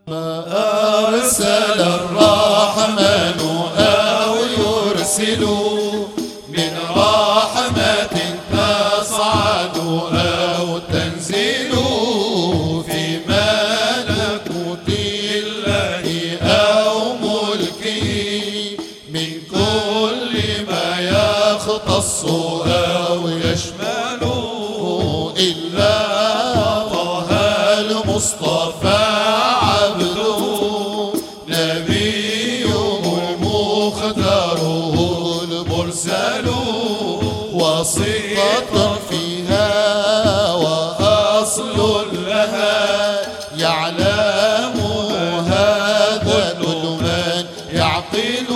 ما أرسل الرحمن أو يرسل من رحمة تصعد أو تنزل في ملكوت الله أو ملكه من كل ما يختص أو يشمل إلا طه المصطفى وصفة فيها وأصل لها يعلم هذا كل من يعقل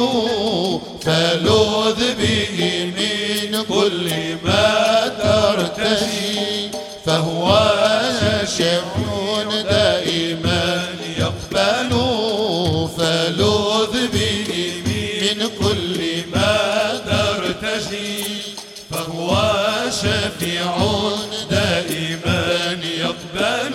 فلذ به من كل ما ترتجي فهو شفع دائما يقبل فلذ به من كل ما ترتجي فهو شفيع دائما يقبل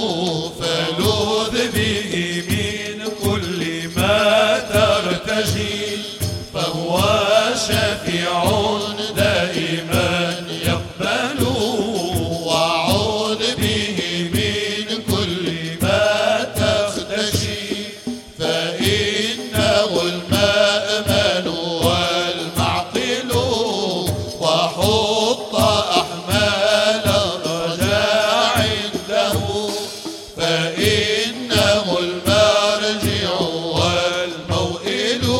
فلذ به من كل ما ترتجي فهو شفيع دائما يقبل وعوذ به من كل ما تختشي فإنه المأمن والمعقل وحط أحمال الرجاء عنده فإنه المرجع والموئل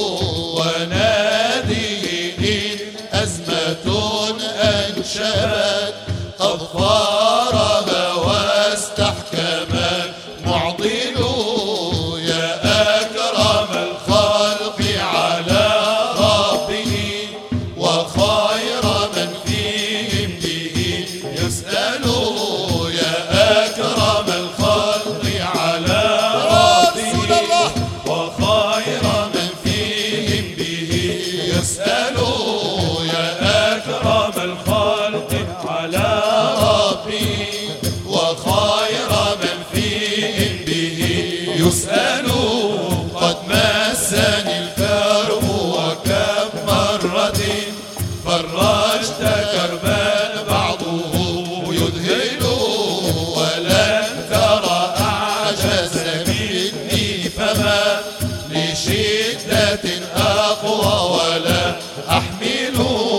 وناديه إن أزمة أنشبت أظفارها واستحكمت معضل يا أكرم الخلق على ربه وخير من فيهم به يسأل يا أكرم الخلق على ربه وخير من فيهم به يسأل يا أكرم الخلق على ربه وخير من فيهم به يسأل قد مسني الكرب وكم مرة فرجت كربا بعضه يذهل ولن ترى أعجز مني فما لشدة أقوى ولا أحمل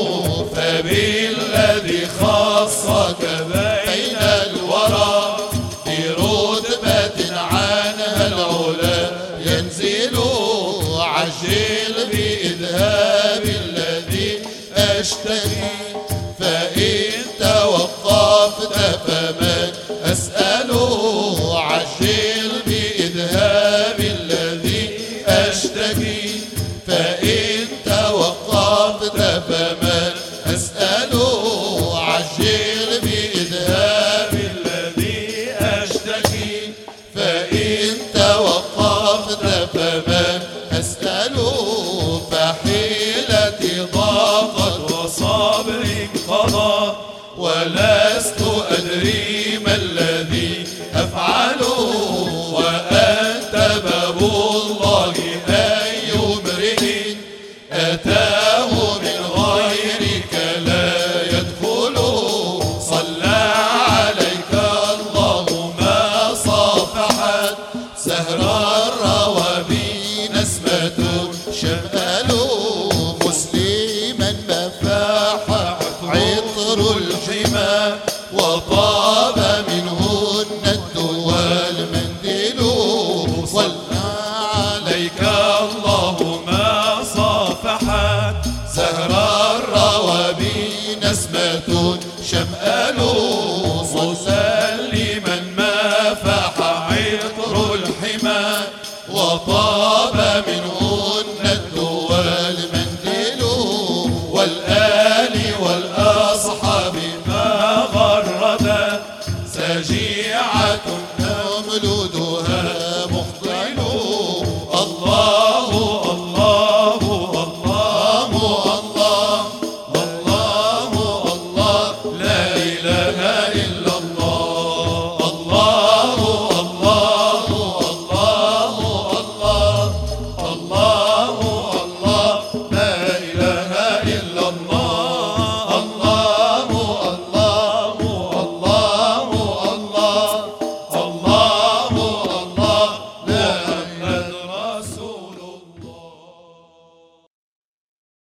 فبالذي خصك بين الورى برتبة عنها العلا ينزل عجل بإذهاب الذي أشتهي فإن توقفت فمن أسأل عجل بإذهاب الذي أشتهي فإن توقفت فمن أسأل عجل بإذهاب الذي أشتكي فإن توقفت فمن أسأل فحيلتي ضاقت وصبري انقضى ولست أدري ما الذي أفعل وأنت باب الله أي امرئ أتاه من غيرك لا يدخل صلى عليك الله ما صافحت سهر الروابي نسمة شمال مسلما ما فاح عطر الحمى وطاب منهن الدوى المندل صلى عليك الله ما صافحت سهر الروابي نسمة شمال مسلما ما فاح عطر الحمى وطاب منه